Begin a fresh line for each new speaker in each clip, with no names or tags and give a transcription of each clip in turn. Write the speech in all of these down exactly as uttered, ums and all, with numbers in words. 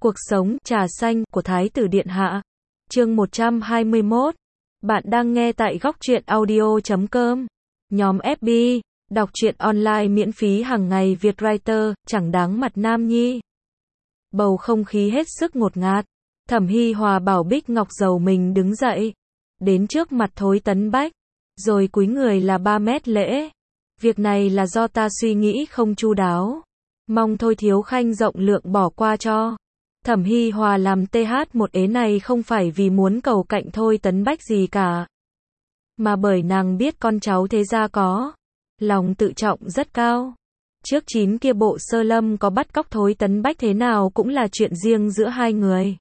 Cuộc sống trà xanh của Thái tử Điện Hạ. Chương một trăm hai mươi mốt. Bạn đang nghe tại góc truyện audio chấm com. Nhóm ép bê, đọc truyện online miễn phí hàng ngày Việt Writer, chẳng đáng mặt nam nhi. Bầu không khí hết sức ngột ngạt. Thẩm Hi Hòa bảo Bích Ngọc Dầu mình đứng dậy, đến trước mặt Thôi Tấn Bách, rồi cúi người là ba mét lễ. Việc này là do ta suy nghĩ không chu đáo, mong Thôi Thiếu Khanh rộng lượng bỏ qua cho. Thẩm Hi Hòa làm th một ế này không phải vì muốn cầu cạnh Thôi Tấn Bách gì cả, mà bởi nàng biết con cháu thế gia có lòng tự trọng rất cao. Trước chín kia Bộ Sơ Lâm có bắt cóc Thôi Tấn Bách thế nào cũng là chuyện riêng giữa hai người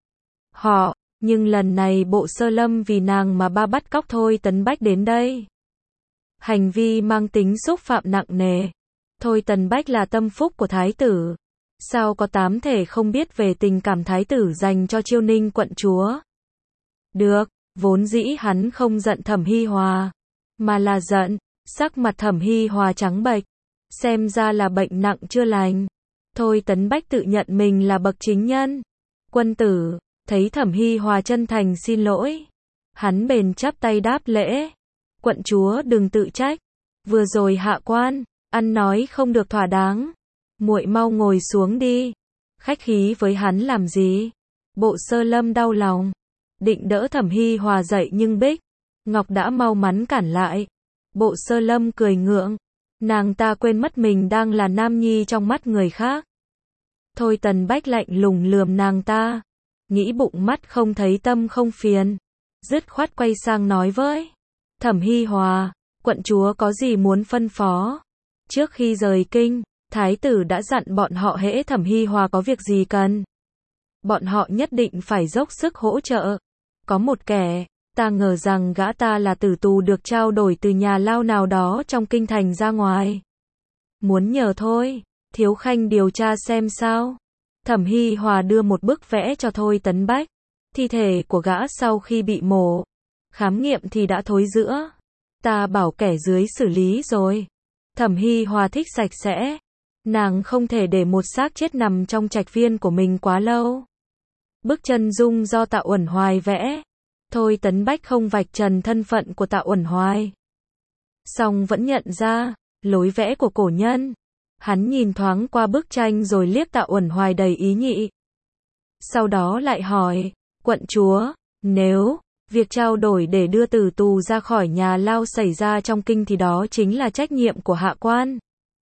họ, nhưng lần này Bộ Sơ Lâm vì nàng mà ba bắt cóc Thôi Tấn Bách đến đây. Hành vi mang tính xúc phạm nặng nề. Thôi Tấn Bách là tâm phúc của thái tử, sao có tám thể không biết về tình cảm thái tử dành cho Chiêu Ninh quận chúa. Được, vốn dĩ hắn không giận Thẩm Hi Hòa, mà là giận. Sắc mặt Thẩm Hi Hòa trắng bệch, xem ra là bệnh nặng chưa lành. Thôi Tấn Bách tự nhận mình là bậc chính nhân, quân tử. Thấy Thẩm Hi Hòa chân thành xin lỗi, hắn bền chắp tay đáp lễ. Quận chúa đừng tự trách, vừa rồi hạ quan ăn nói không được thỏa đáng, muội mau ngồi xuống đi. Khách khí với hắn làm gì? Bộ Sơ Lâm đau lòng, định đỡ Thẩm Hi Hòa dậy nhưng Bích Ngọc đã mau mắn cản lại. Bộ Sơ Lâm cười ngượng, nàng ta quên mất mình đang là nam nhi trong mắt người khác. Thôi Tấn Bách lạnh lùng lườm nàng ta, nghĩ bụng mắt không thấy tâm không phiền, dứt khoát quay sang nói với Thẩm Hi Hòa, quận chúa có gì muốn phân phó? Trước khi rời kinh, thái tử đã dặn bọn họ hễ Thẩm Hi Hòa có việc gì cần, bọn họ nhất định phải dốc sức hỗ trợ. Có một kẻ, ta ngờ rằng gã ta là tử tù được trao đổi từ nhà lao nào đó trong kinh thành ra ngoài. Muốn nhờ Thôi Thiếu Khanh điều tra xem sao. Thẩm Hi Hòa đưa một bức vẽ cho Thôi Tấn Bách. Thi thể của gã sau khi bị mổ, khám nghiệm thì đã thối rữa. Ta bảo kẻ dưới xử lý rồi. Thẩm Hi Hòa thích sạch sẽ, nàng không thể để một xác chết nằm trong trạch viên của mình quá lâu. Bức chân dung do Tạ Uẩn Hoài vẽ. Thôi Tấn Bách không vạch trần thân phận của Tạ Uẩn Hoài, song vẫn nhận ra lối vẽ của cổ nhân. Hắn nhìn thoáng qua bức tranh rồi liếc Tạ Uẩn Hoài đầy ý nhị. Sau đó lại hỏi, quận chúa, nếu việc trao đổi để đưa tử tù ra khỏi nhà lao xảy ra trong kinh thì đó chính là trách nhiệm của hạ quan.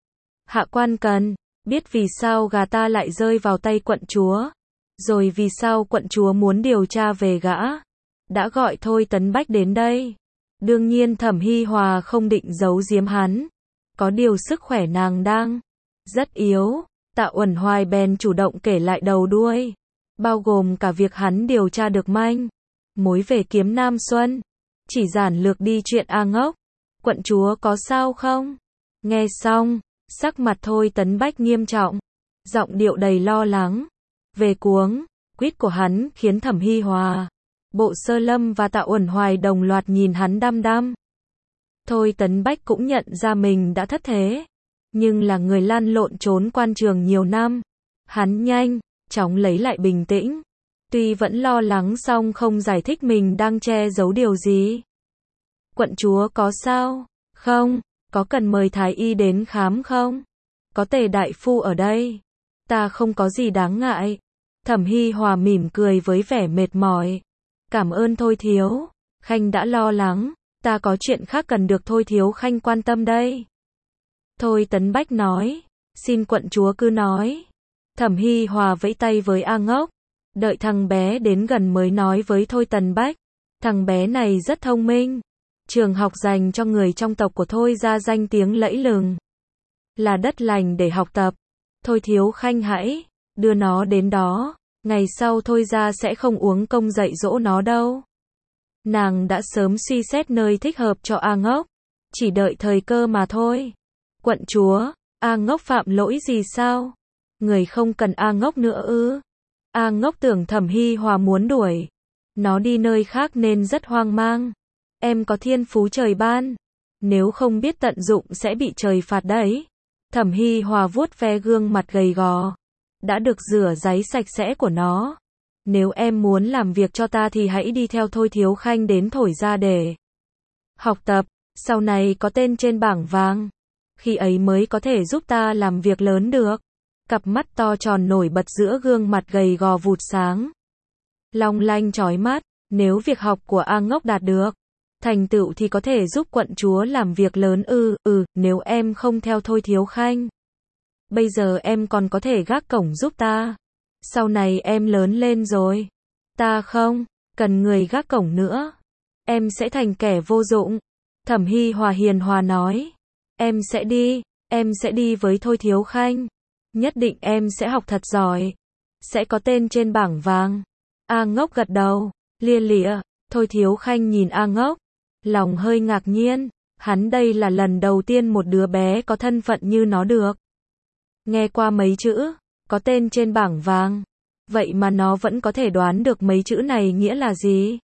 Hạ quan cần biết vì sao gà ta lại rơi vào tay quận chúa, rồi vì sao quận chúa muốn điều tra về gã đã gọi Thôi Tấn Bách đến đây. Đương nhiên Thẩm Hi Hòa không định giấu giếm hắn, có điều sức khỏe nàng đang rất yếu. Tạ Uẩn Hoài bèn chủ động kể lại đầu đuôi, bao gồm cả việc hắn điều tra được manh mối về Kiếm Nam Xuân. Chỉ giản lược đi chuyện A Ngốc. Quận chúa có sao không? Nghe xong, sắc mặt Thôi Tấn Bách nghiêm trọng, giọng điệu đầy lo lắng. Về cuống quýt của hắn khiến Thẩm Hi Hòa, Bộ Sơ Lâm và Tạ Uẩn Hoài đồng loạt nhìn hắn đăm đăm. Thôi Tấn Bách cũng nhận ra mình đã thất thế, nhưng là người lăn lộn trốn quan trường nhiều năm, hắn nhanh chóng lấy lại bình tĩnh. Tuy vẫn lo lắng song không giải thích mình đang che giấu điều gì. Quận chúa có sao không? Có cần mời thái y đến khám không? Có Tề đại phu ở đây, ta không có gì đáng ngại. Thẩm Hi Hòa mỉm cười với vẻ mệt mỏi. Cảm ơn Thôi Thiếu Khanh đã lo lắng, ta có chuyện khác cần được Thôi Thiếu Khanh quan tâm đây. Thôi Tấn Bách nói, xin quận chúa cứ nói. Thẩm Hi Hòa vẫy tay với A Ngốc, đợi thằng bé đến gần mới nói với Thôi Tấn Bách. Thằng bé này rất thông minh, trường học dành cho người trong tộc của Thôi ra danh tiếng lẫy lừng, là đất lành để học tập. Thôi Thiếu Khanh hãy đưa nó đến đó, ngày sau Thôi ra sẽ không uống công dạy dỗ nó đâu. Nàng đã sớm suy xét nơi thích hợp cho A Ngốc, chỉ đợi thời cơ mà thôi. Quận chúa, A Ngốc phạm lỗi gì sao? Người không cần A Ngốc nữa ư? A Ngốc tưởng Thẩm Hi Hòa muốn đuổi nó đi nơi khác nên rất hoang mang. Em có thiên phú trời ban, nếu không biết tận dụng sẽ bị trời phạt đấy. Thẩm Hi Hòa vuốt ve gương mặt gầy gò, đã được rửa ráy sạch sẽ của nó. Nếu em muốn làm việc cho ta thì hãy đi theo Thôi Thiếu Khanh đến thổi ra để học tập, sau này có tên trên bảng vàng. Khi ấy mới có thể giúp ta làm việc lớn được. Cặp mắt to tròn nổi bật giữa gương mặt gầy gò vụt sáng. Long lanh chói mắt, nếu việc học của A Ngốc đạt được thành tựu thì có thể giúp quận chúa làm việc lớn ư, ừ, nếu em không theo Thôi Thiếu Khanh. Bây giờ em còn có thể gác cổng giúp ta. Sau này em lớn lên rồi. Ta không cần người gác cổng nữa. Em sẽ thành kẻ vô dụng. Thẩm Hi Hòa hiền hòa nói. Em sẽ đi, em sẽ đi với Thôi Thiếu Khanh. Nhất định em sẽ học thật giỏi. Sẽ có tên trên bảng vàng. A Ngốc gật đầu, lia lịa. Thôi Thiếu Khanh nhìn A Ngốc, lòng hơi ngạc nhiên. Hắn đây là lần đầu tiên một đứa bé có thân phận như nó được nghe qua mấy chữ, có tên trên bảng vàng. Vậy mà nó vẫn có thể đoán được mấy chữ này nghĩa là gì.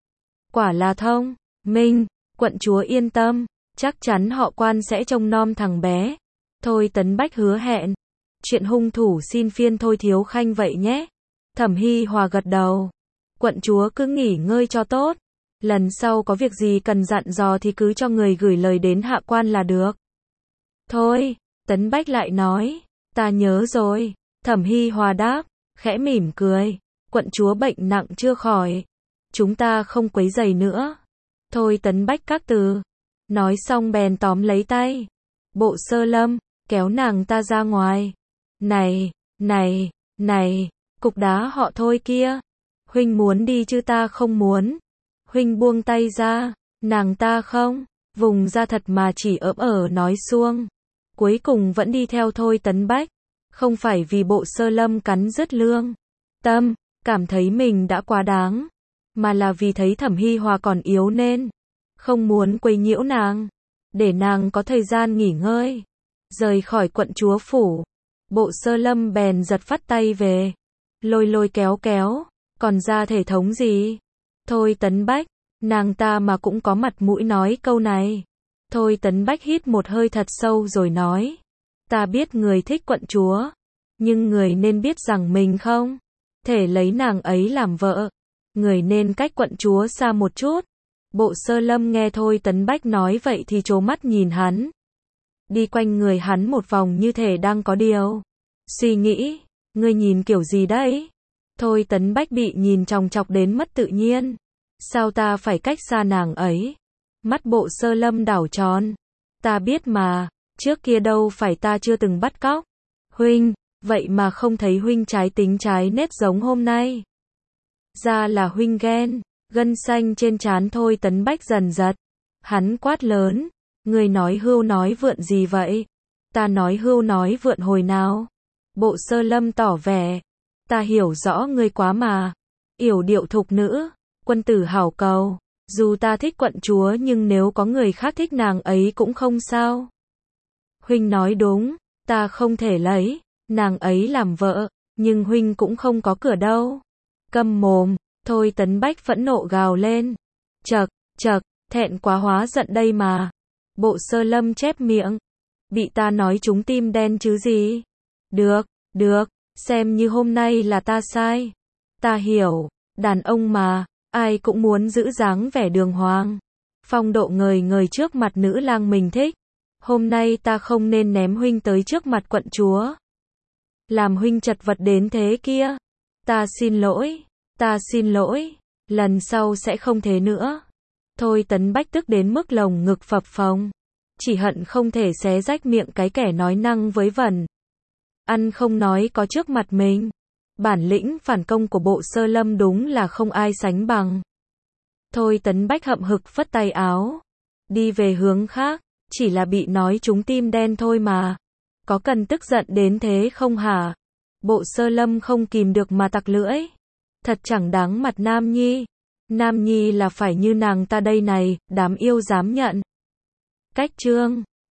Quả là thông minh, quận chúa yên tâm, chắc chắn họ Quan sẽ trông nom thằng bé. Thôi Tấn Bách hứa hẹn. Chuyện hung thủ xin phiên Thôi Thiếu Khanh vậy nhé. Thẩm Hi Hòa gật đầu. Quận chúa cứ nghỉ ngơi cho tốt. Lần sau có việc gì cần dặn dò thì cứ cho người gửi lời đến hạ quan là được. Thôi, Tấn Bách lại nói. Ta nhớ rồi. Thẩm Hi Hòa đáp, khẽ mỉm cười. Quận chúa bệnh nặng chưa khỏi. Chúng ta không quấy rầy nữa. Thôi Tấn Bách các từ. Nói xong bèn tóm lấy tay Bộ Sơ Lâm, kéo nàng ta ra ngoài. Này, này, này, cục đá họ Thôi kia. Huynh muốn đi chứ ta không muốn. Huynh buông tay ra. Nàng ta không vùng ra thật mà chỉ ỡm ở nói suông. Cuối cùng vẫn đi theo Thôi Tấn Bách. Không phải vì Bộ Sơ Lâm cắn rứt lương tâm, cảm thấy mình đã quá đáng, mà là vì thấy Thẩm Hi Hòa còn yếu nên không muốn quấy nhiễu nàng, để nàng có thời gian nghỉ ngơi. Rời khỏi quận chúa phủ, Bộ Sơ Lâm bèn giật phắt tay về, lôi lôi kéo kéo, còn ra thể thống gì? Thôi Tấn Bách, nàng ta mà cũng có mặt mũi nói câu này. Thôi Tấn Bách hít một hơi thật sâu rồi nói. Ta biết người thích quận chúa, nhưng người nên biết rằng mình không thể lấy nàng ấy làm vợ. Người nên cách quận chúa xa một chút. Bộ Sơ Lâm nghe Thôi Tấn Bách nói vậy thì trố mắt nhìn hắn. Đi quanh người hắn một vòng như thể đang có điều suy nghĩ. Ngươi nhìn kiểu gì đấy? Thôi Tấn Bách bị nhìn chòng chọc đến mất tự nhiên. Sao ta phải cách xa nàng ấy? Mắt Bộ Sơ Lâm đảo tròn. Ta biết mà, trước kia đâu phải ta chưa từng bắt cóc huynh, vậy mà không thấy huynh trái tính trái nết giống hôm nay. Ra là huynh ghen. Gân xanh trên trán Thôi Tấn Bách dần giật. Hắn quát lớn. Người nói hưu nói vượn gì vậy? Ta nói hưu nói vượn hồi nào? Bộ Sơ Lâm tỏ vẻ. Ta hiểu rõ ngươi quá mà. Yểu điệu thục nữ, quân tử hảo cầu. Dù ta thích quận chúa nhưng nếu có người khác thích nàng ấy cũng không sao. Huynh nói đúng, ta không thể lấy nàng ấy làm vợ, nhưng huynh cũng không có cửa đâu. Câm mồm. Thôi Tấn Bách phẫn nộ gào lên. Chậc, chậc, thẹn quá hóa giận đây mà. Bộ Sơ Lâm chép miệng. Bị ta nói trúng tim đen chứ gì? Được, được, xem như hôm nay là ta sai. Ta hiểu, đàn ông mà, ai cũng muốn giữ dáng vẻ đường hoàng, phong độ ngời ngời trước mặt nữ lang mình thích. Hôm nay ta không nên ném huynh tới trước mặt quận chúa, làm huynh chật vật đến thế kia. Ta xin lỗi, ta xin lỗi, lần sau sẽ không thế nữa. Thôi Tấn Bách tức đến mức lồng ngực phập phồng, chỉ hận không thể xé rách miệng cái kẻ nói năng với vẩn. Ăn không nói có trước mặt mình. Bản lĩnh phản công của Bộ Sơ Lâm đúng là không ai sánh bằng. Thôi Tấn Bách hậm hực phất tay áo, đi về hướng khác, chỉ là bị nói trúng tim đen thôi mà. Có cần tức giận đến thế không hả? Bộ Sơ Lâm không kìm được mà tặc lưỡi. Thật chẳng đáng mặt Nam Nhi. Nam Nhi là phải như nàng ta đây này, đám yêu dám nhận. Cách chương